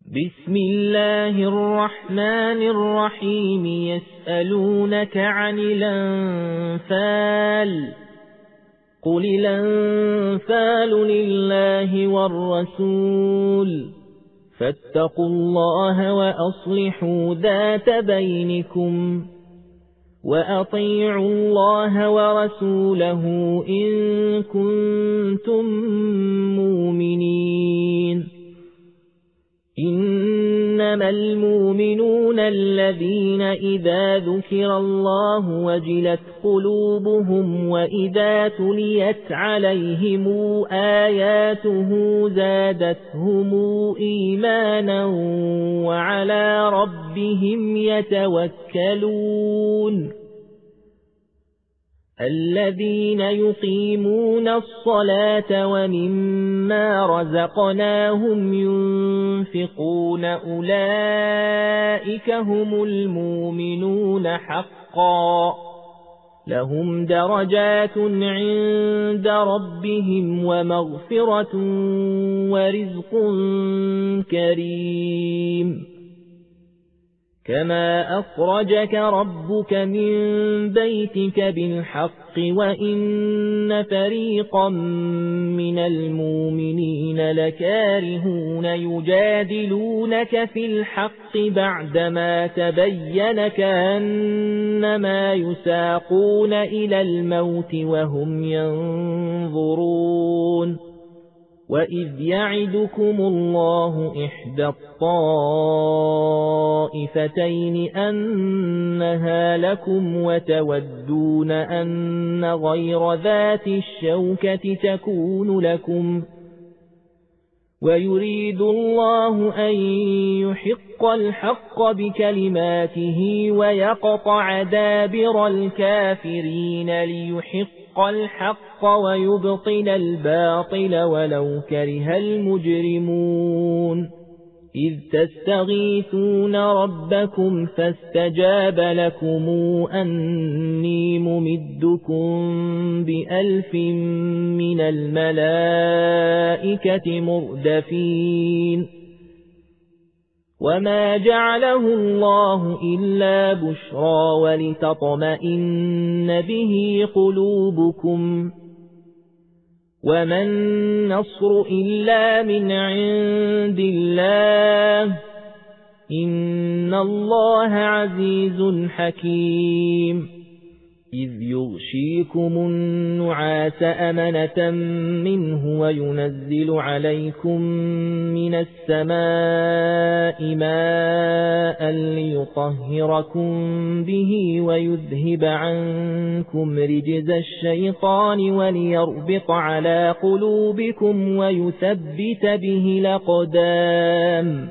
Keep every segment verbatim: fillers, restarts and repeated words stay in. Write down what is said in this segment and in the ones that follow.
بسم الله الرحمن الرحيم يسألونك عن الأنفال قل الأنفال لله والرسول فاتقوا الله وأصلحوا ذات بينكم وأطيعوا الله ورسوله إن كنتم مؤمنين إنما المؤمنون الذين إذا ذكر الله وجلت قلوبهم وإذا تليت عليهم آياته زادتهم إيمانا وعلى ربهم يتوكلون الذين يقيمون الصلاة ومما رزقناهم ينفقون أولئك هم المؤمنون حقا لهم درجات عند ربهم ومغفرة ورزق كريم كما أخرجك ربك من بيتك بالحق وإن فريقا من المؤمنين لكارهون يجادلونك في الحق بعدما تبين كأنما يساقون إلى الموت وهم ينظرون وإذ يعدكم الله إحدى الطائفتين أنها لكم وتودون أن غير ذات الشوكة تكون لكم ويريد الله أن يحق الحق بكلماته ويقطع دابر الكافرين ليحق الحق ويبطل الباطل ولو كره المجرمون إذ تستغيثون ربكم فاستجاب لكم أني ممدكم بألف من الملائكة مردفين وما جعله الله إلا بشرى ولتطمئن به قلوبكم وما النصر إلا من عند الله إن الله عزيز حكيم إذ يغشيكم النعاس أمنة منه وينزل عليكم من السماء ماء ليطهركم به ويذهب عنكم رجز الشيطان وليربط على قلوبكم ويثبت به الأقدام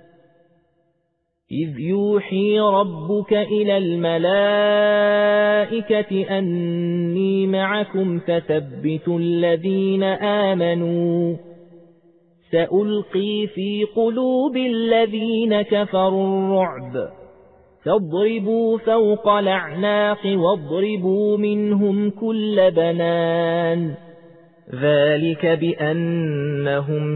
إذ يوحي ربك إلى الملائكة أني معكم فثبتوا الذين آمنوا سألقي في قلوب الذين كفروا الرعب فاضربوا فوق الأعناق واضربوا منهم كل بنان ذلك بأنهم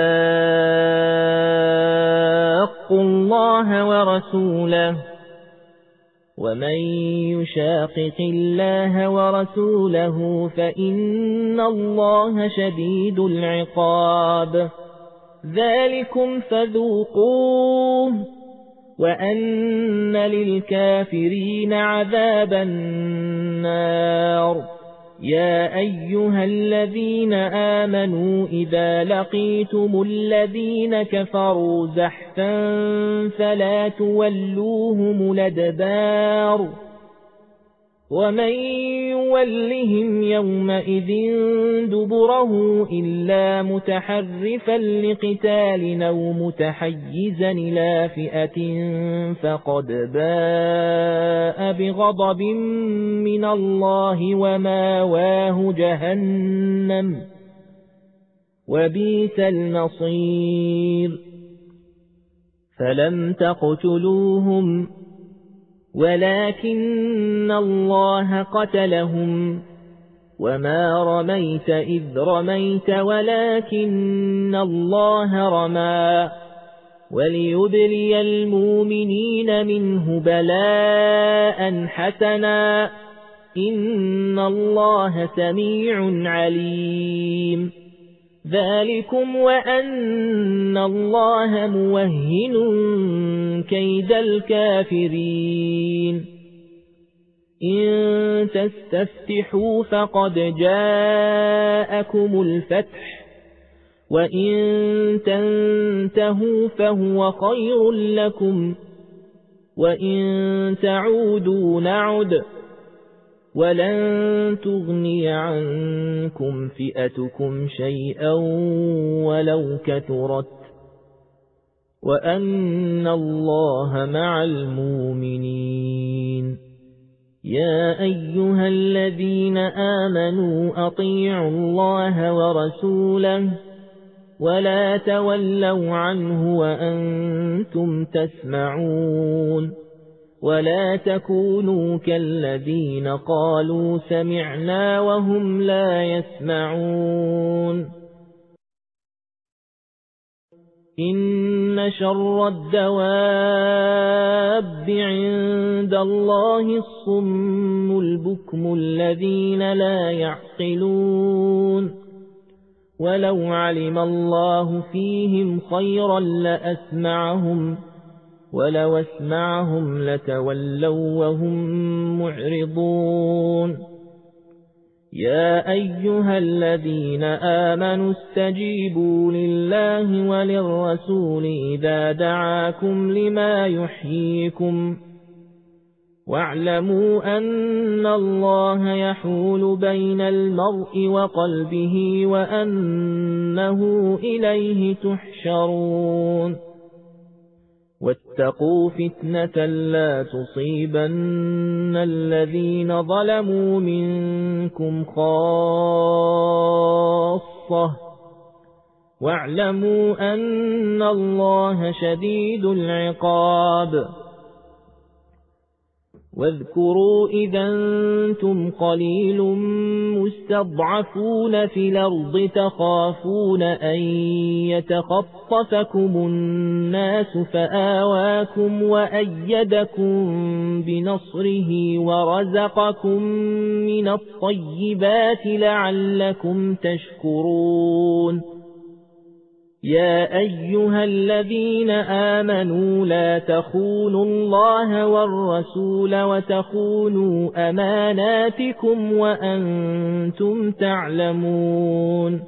شاقوا الله ورسوله ومن يشاقق الله ورسوله فإن الله شديد العقاب ذلكم فذوقوه وأن للكافرين عذاب النار يا أيها الذين آمنوا إذا لقيتم الذين كفروا زحفا فلا تولوهم الأدبار ومن يولهم يومئذ دبره إلا متحرفا لقتال أو متحيزا إلى فئة فقد باء بغضب من الله وماواه جهنم وبئس المصير فلم تقتلوهم ولكن الله قتلهم وما رميت إذ رميت ولكن الله رمى وليبلي المؤمنين منه بلاء حسنا إن الله سميع عليم ذلكم وأن الله موهن كيد الكافرين إن تستفتحوا فقد جاءكم الفتح وإن تنتهوا فهو خير لكم وإن تعودوا نعد ولن تغني عنكم فئتكم شيئا ولو كثرت وأن الله مع المؤمنين يا أيها الذين آمنوا أطيعوا الله ورسوله ولا تولوا عنه وأنتم تسمعون ولا تكونوا كالذين قالوا سمعنا وهم لا يسمعون إن شر الدواب عند الله الصم البكم الذين لا يعقلون ولو علم الله فيهم خيرا لأسمعهم ولو اسمعهم لتولوا وهم معرضون يا أيها الذين آمنوا استجيبوا لله وللرسول إذا دعاكم لما يحييكم واعلموا أن الله يحول بين المرء وقلبه وأنه إليه تحشرون واتقوا فتنة لا تصيبن الذين ظلموا منكم خاصة واعلموا أن الله شديد العقاب واذكروا إذا أنتم قليل مستضعفون في الأرض تخافون أن يتخطفكم الناس فآواكم وأيدكم بنصره ورزقكم من الطيبات لعلكم تشكرون يا أيها الذين آمنوا لا تخونوا الله والرسول وتخونوا أماناتكم وأنتم تعلمون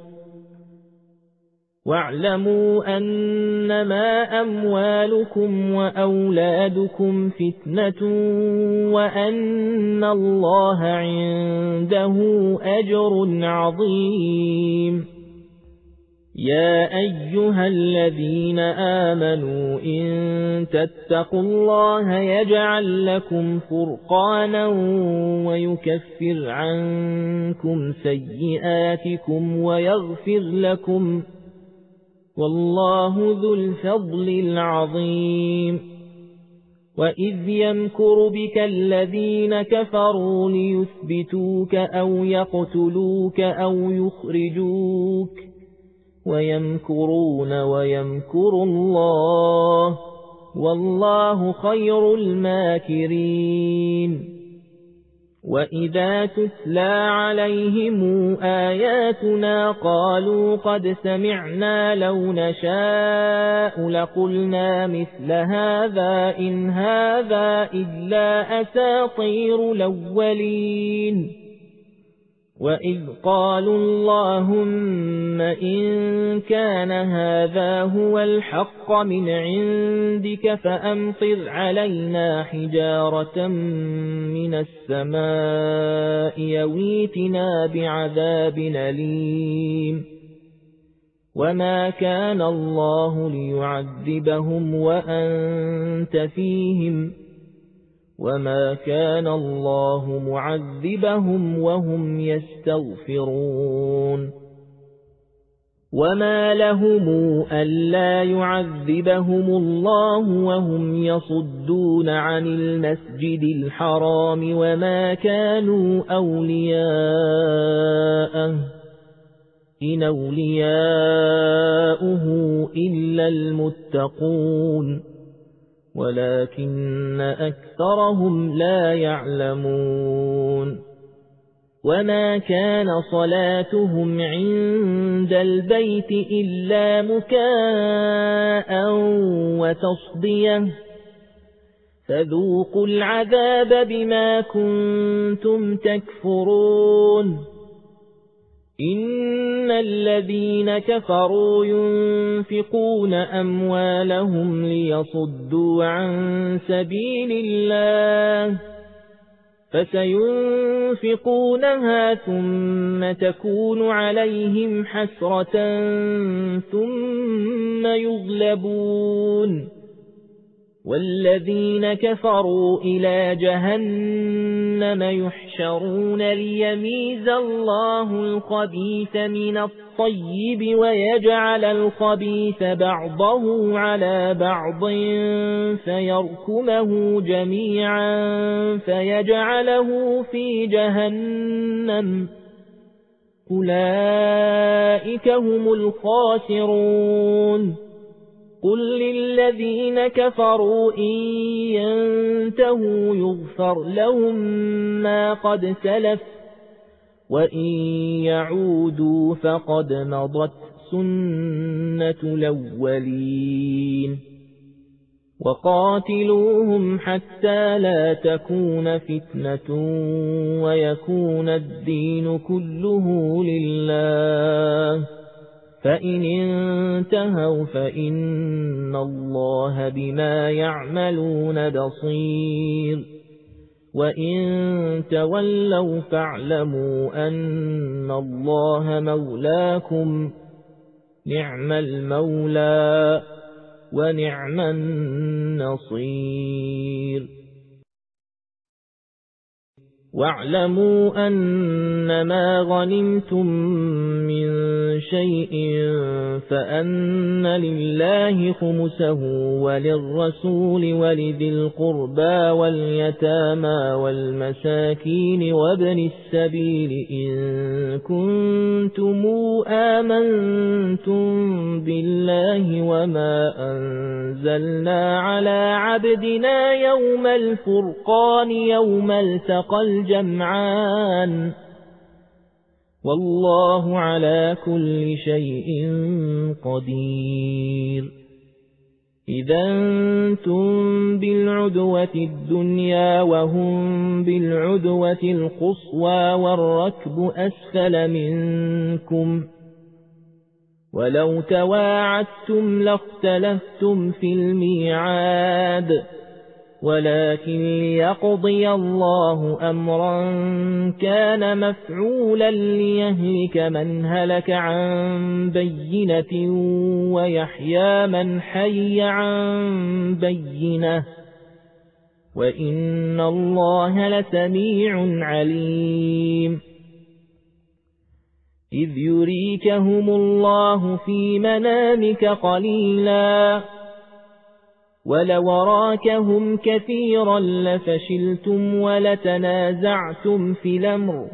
واعلموا أنما أموالكم وأولادكم فتنة وأن الله عنده أجر عظيم يا أيها الذين آمنوا إن تتقوا الله يجعل لكم فرقانا ويكفر عنكم سيئاتكم ويغفر لكم والله ذو الفضل العظيم وإذ يمكر بك الذين كفروا ليثبتوك أو يقتلوك أو يخرجوك ويمكرون ويمكر الله والله خير الماكرين وإذا تتلى عليهم آياتنا قالوا قد سمعنا لو نشاء لقلنا مثل هذا إن هذا إلا أساطير الأولين وإذ قالوا اللهم إن كان هذا هو الحق من عندك فأمطر علينا حجارة من السماء يويتنا بعذاب أليم وما كان الله ليعذبهم وأنت فيهم وما كان الله معذبهم وهم يستغفرون وما لهم ألا يعذبهم الله وهم يصدون عن المسجد الحرام وما كانوا أولياءه إن أولياؤه إلا المتقون ولكن أكثرهم لا يعلمون وما كان صلاتهم عند البيت إلا مكاء وتصدية فذوقوا العذاب بما كنتم تكفرون إن الذين كفروا ينفقون أموالهم ليصدوا عن سبيل الله فسينفقونها ثم تكون عليهم حسرة ثم يغلبون والذين كفروا إلى جهنم يحشرون ليميز الله الخبيث من الطيب ويجعل الخبيث بعضه على بعض فيركمه جميعا فيجعله في جهنم أولئك هم الخاسرون قل للذين كفروا إن ينتهوا يغفر لهم ما قد سلف وإن يعودوا فقد مضت سنة الأولين وقاتلوهم حتى لا تكون فتنة ويكون الدين كله لله فإن انتهوا فإن الله بما يعملون بصير وإن تولوا فاعلموا أن الله مولاكم نعم المولى ونعم النصير واعلموا أنما غنمتم من شيء فأن لله خمسه وللرسول ولذي القربى واليتامى والمساكين وابن السبيل إن كنتم آمنتم بالله وما أنزلنا على عبدنا يوم الفرقان يوم التقى الجمعان والله على كل شيء قدير إذا أنتم بالعدوة الدنيا وهم بالعدوة القصوى والركب أسفل منكم ولو تواعدتم لاختلفتم في الميعاد ولكن ليقضي الله أمرا كان مفعولا ليهلك من هلك عن بينة ويحيى من حي عن بينة وإن الله لسميع عليم إذ يريكهم الله في منامك قليلا ولو راكهم كثيرا لفشلتم ولتنازعتم في الأمر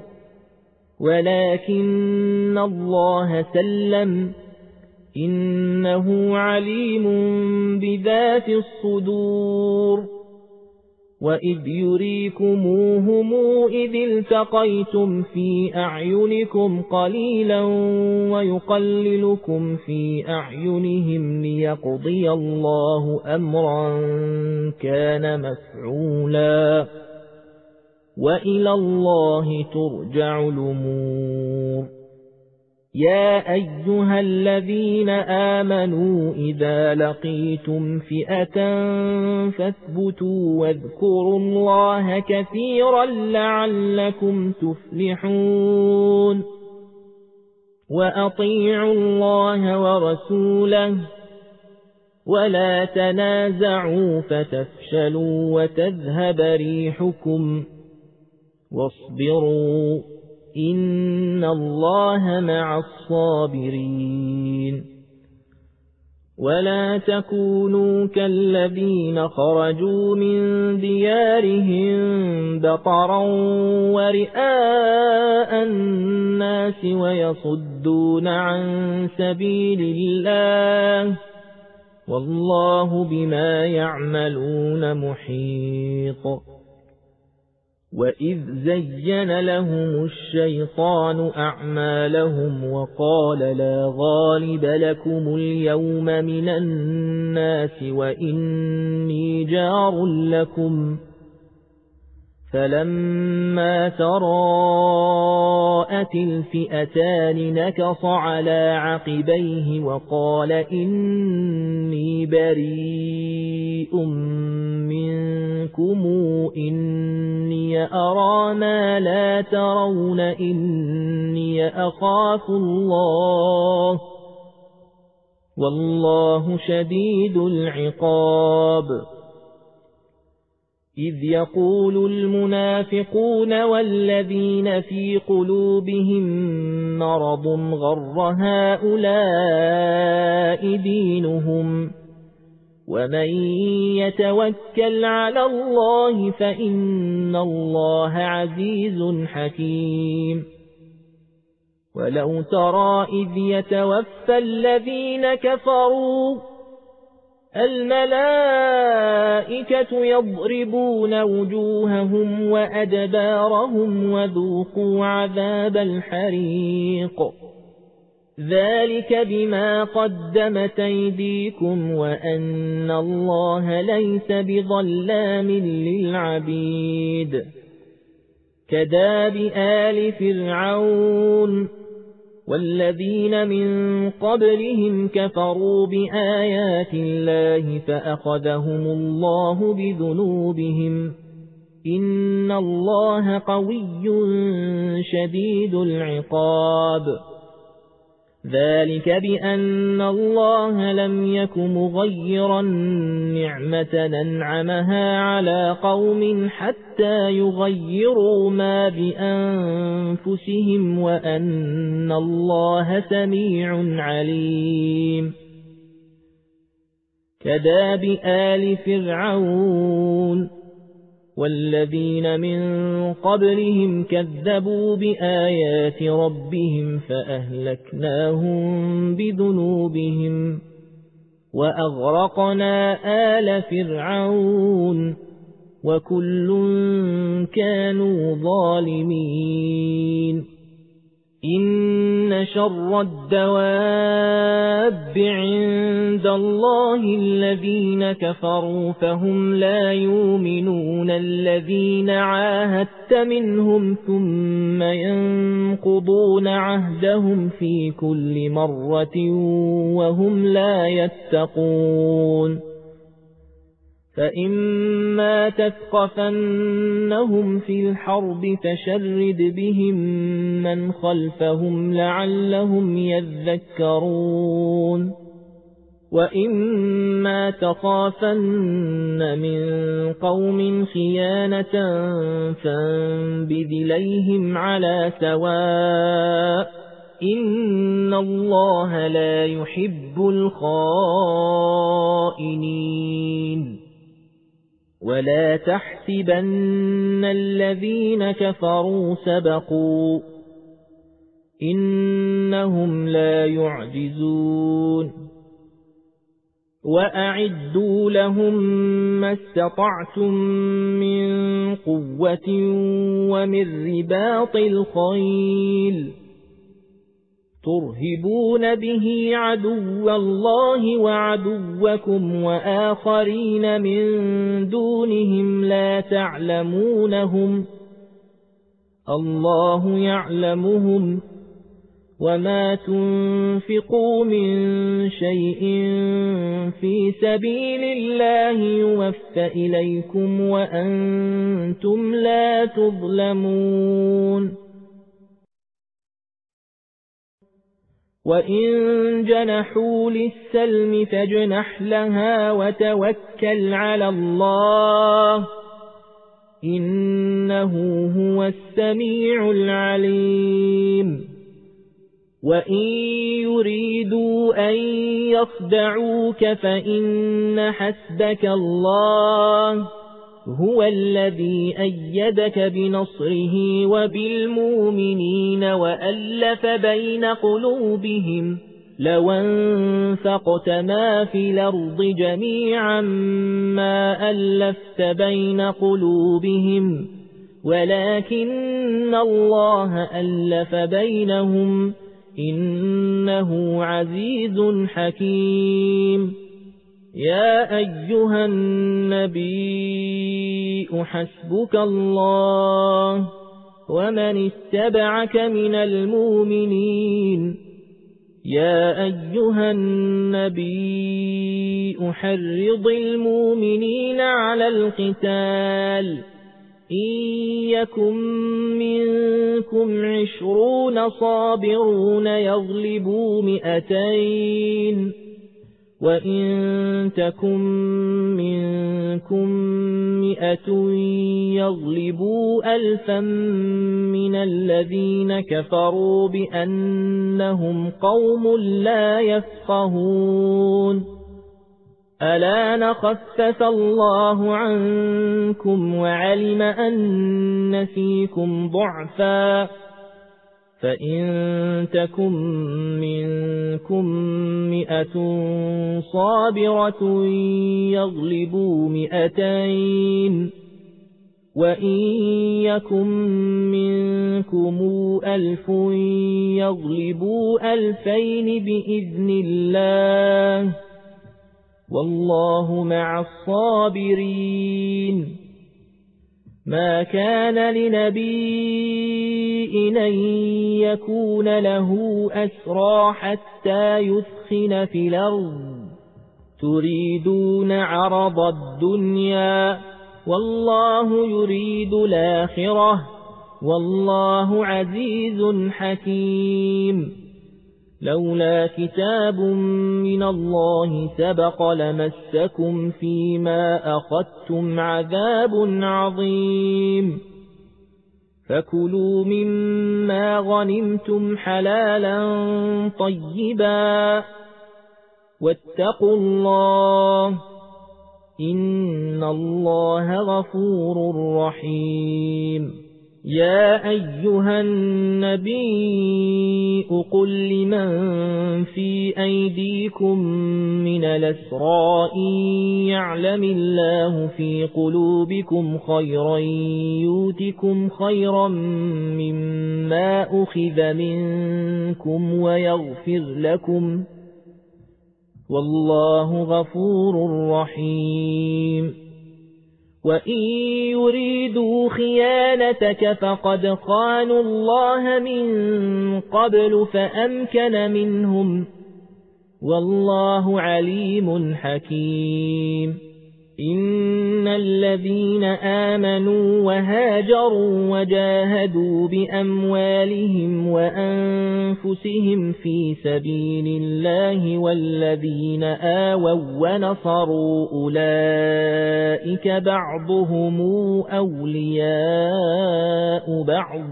ولكن الله سلم إنه عليم بذات الصدور وإذ يريكموهم إذ التقيتم في أعينكم قليلا ويقللكم في أعينهم ليقضي الله أمرا كان مفعولا وإلى الله ترجع الأمور يا أيها الذين آمنوا إذا لقيتم فئة فاثبتوا واذكروا الله كثيرا لعلكم تفلحون وأطيعوا الله ورسوله ولا تنازعوا فتفشلوا وتذهب ريحكم واصبروا إن الله مع الصابرين ولا تكونوا كالذين خرجوا من ديارهم بطرا ورئاء الناس ويصدون عن سبيل الله والله بما يعملون محيط. وإذ زين لهم الشيطان أعمالهم وقال لا غالب لكم اليوم من الناس وإني جار لكم فلما تراءت الفئتان نكص على عقبيه وقال إني بريء منكم إني أرى ما لا ترون إني أخاف الله والله شديد العقاب. إذ يقول المنافقون والذين في قلوبهم مرض غر هؤلاء دينهم ومن يتوكل على الله فإن الله عزيز حكيم. ولو ترى إذ يتوفى الذين كفروا الملائكة يضربون وجوههم وأدبارهم وذوقوا عذاب الحريق ذلك بما قدمت أيديكم وأن الله ليس بظلام للعبيد. كداب آل فرعون والذين من قبلهم كفروا بآيات الله فأخذهم الله بذنوبهم إن الله قوي شديد العقاب. ذلك بأن الله لم يك مغيرا نعمة أنعمها على قوم حتى يغيروا ما بأنفسهم وأن الله سميع عليم. كداب آل فرعون والذين من قبلهم كذبوا بآيات ربهم فأهلكناهم بذنوبهم وأغرقنا آل فرعون وكل كانوا ظالمين. إن شر الدواب عند الله الذين كفروا فهم لا يؤمنون الذين عاهدت منهم ثم ينقضون عهدهم في كل مرة وهم لا يتقون. فإما تثقفنهم في الحرب فشرد بهم من خلفهم لعلهم يذكرون. وإما تخافن من قوم خيانة فانبذ إليهم على سواء إن الله لا يحب الخائنين. ولا تحسبن الذين كفروا سبقوا إنهم لا يعجزون. وأعدوا لهم ما استطعتم من قوة ومن رباط الخيل ترهبون به عدو الله وعدوكم وآخرين من دونهم لا تعلمونهم الله يعلمهم وما تنفقوا من شيء في سبيل الله يوفى إليكم وأنتم لا تظلمون. وإن جنحوا للسلم فاجنح لها وتوكل على الله إنه هو السميع العليم. وإن يريدوا أن يخدعوك فإن حسبك الله هو الذي أيدك بنصره وبالمؤمنين وألف بين قلوبهم لو انفقت ما في الأرض جميعا ما ألفت بين قلوبهم ولكن الله ألف بينهم إنه عزيز حكيم. يا أيها النبي حسبك الله ومن اتبعك من المؤمنين. يا أيها النبي حرض المؤمنين على القتال إن يكن منكم عشرون صابرون يغلبوا مئتين وإن تكن منكم مئة يغلبوا ألفا من الذين كفروا بأنهم قوم لا يفقهون. ألا نخفف الله عنكم وعلم أن فيكم ضعفا فإن تكن منكم مئة صابرة يغلبوا مئتين وإن يكن منكم ألف يغلبوا ألفين بإذن الله والله مع الصابرين. ما كان لنبي أن يكون له أسرى حتى يثخن في الأرض تريدون عرض الدنيا والله يريد الآخرة والله عزيز حكيم. لولا كتاب من الله سبق لمسكم فيما أخذتم عذاب عظيم. فكلوا مما غنمتم حلالا طيبا واتقوا الله إن الله غفور رحيم. يا أيها النبي قل لمن في أيديكم من الأسرى إن يعلم الله في قلوبكم خيرا يؤتكم خيرا مما أخذ منكم ويغفر لكم والله غفور رحيم. وإن يريدوا خيانتك فقد خانوا الله من قبل فأمكن منهم والله عليم حكيم. إن الذين آمنوا وهاجروا وجاهدوا بأموالهم وأنفسهم في سبيل الله والذين آووا ونصروا أولئك بعضهم أولياء بعض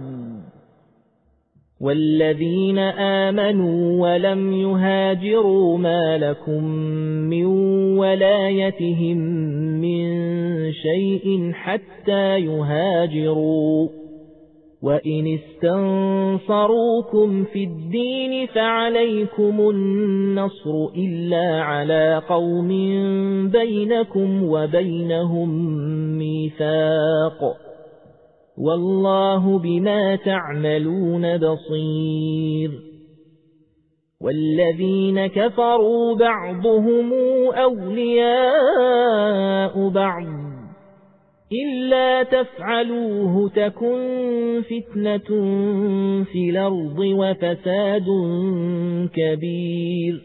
والذين آمنوا ولم يهاجروا ما لكم من ولايتهم من شيء حتى يهاجروا وإن استنصروكم في الدين فعليكم النصر إلا على قوم بينكم وبينهم ميثاق والله بما تعملون بصير. والذين كفروا بعضهم أولياء بعض إلا تفعلوه تكن فتنة في الأرض وفساد كبير.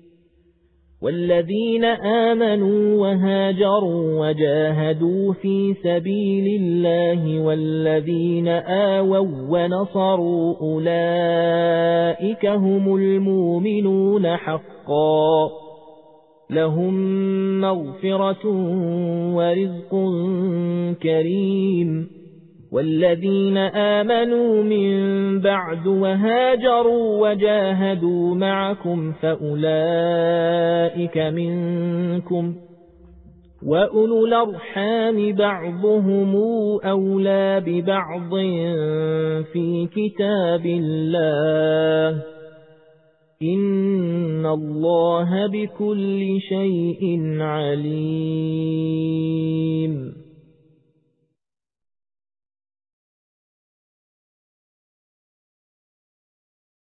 والذين آمنوا وهاجروا وجاهدوا في سبيل الله والذين آووا ونصروا أولئك هم المؤمنون حقا لهم مغفرة ورزق كريم. والذين آمنوا من بعد وهاجروا وجاهدوا معكم فأولئك منكم وأولو الأرحام بعضهم أولى ببعض في كتاب الله إن الله بكل شيء عليم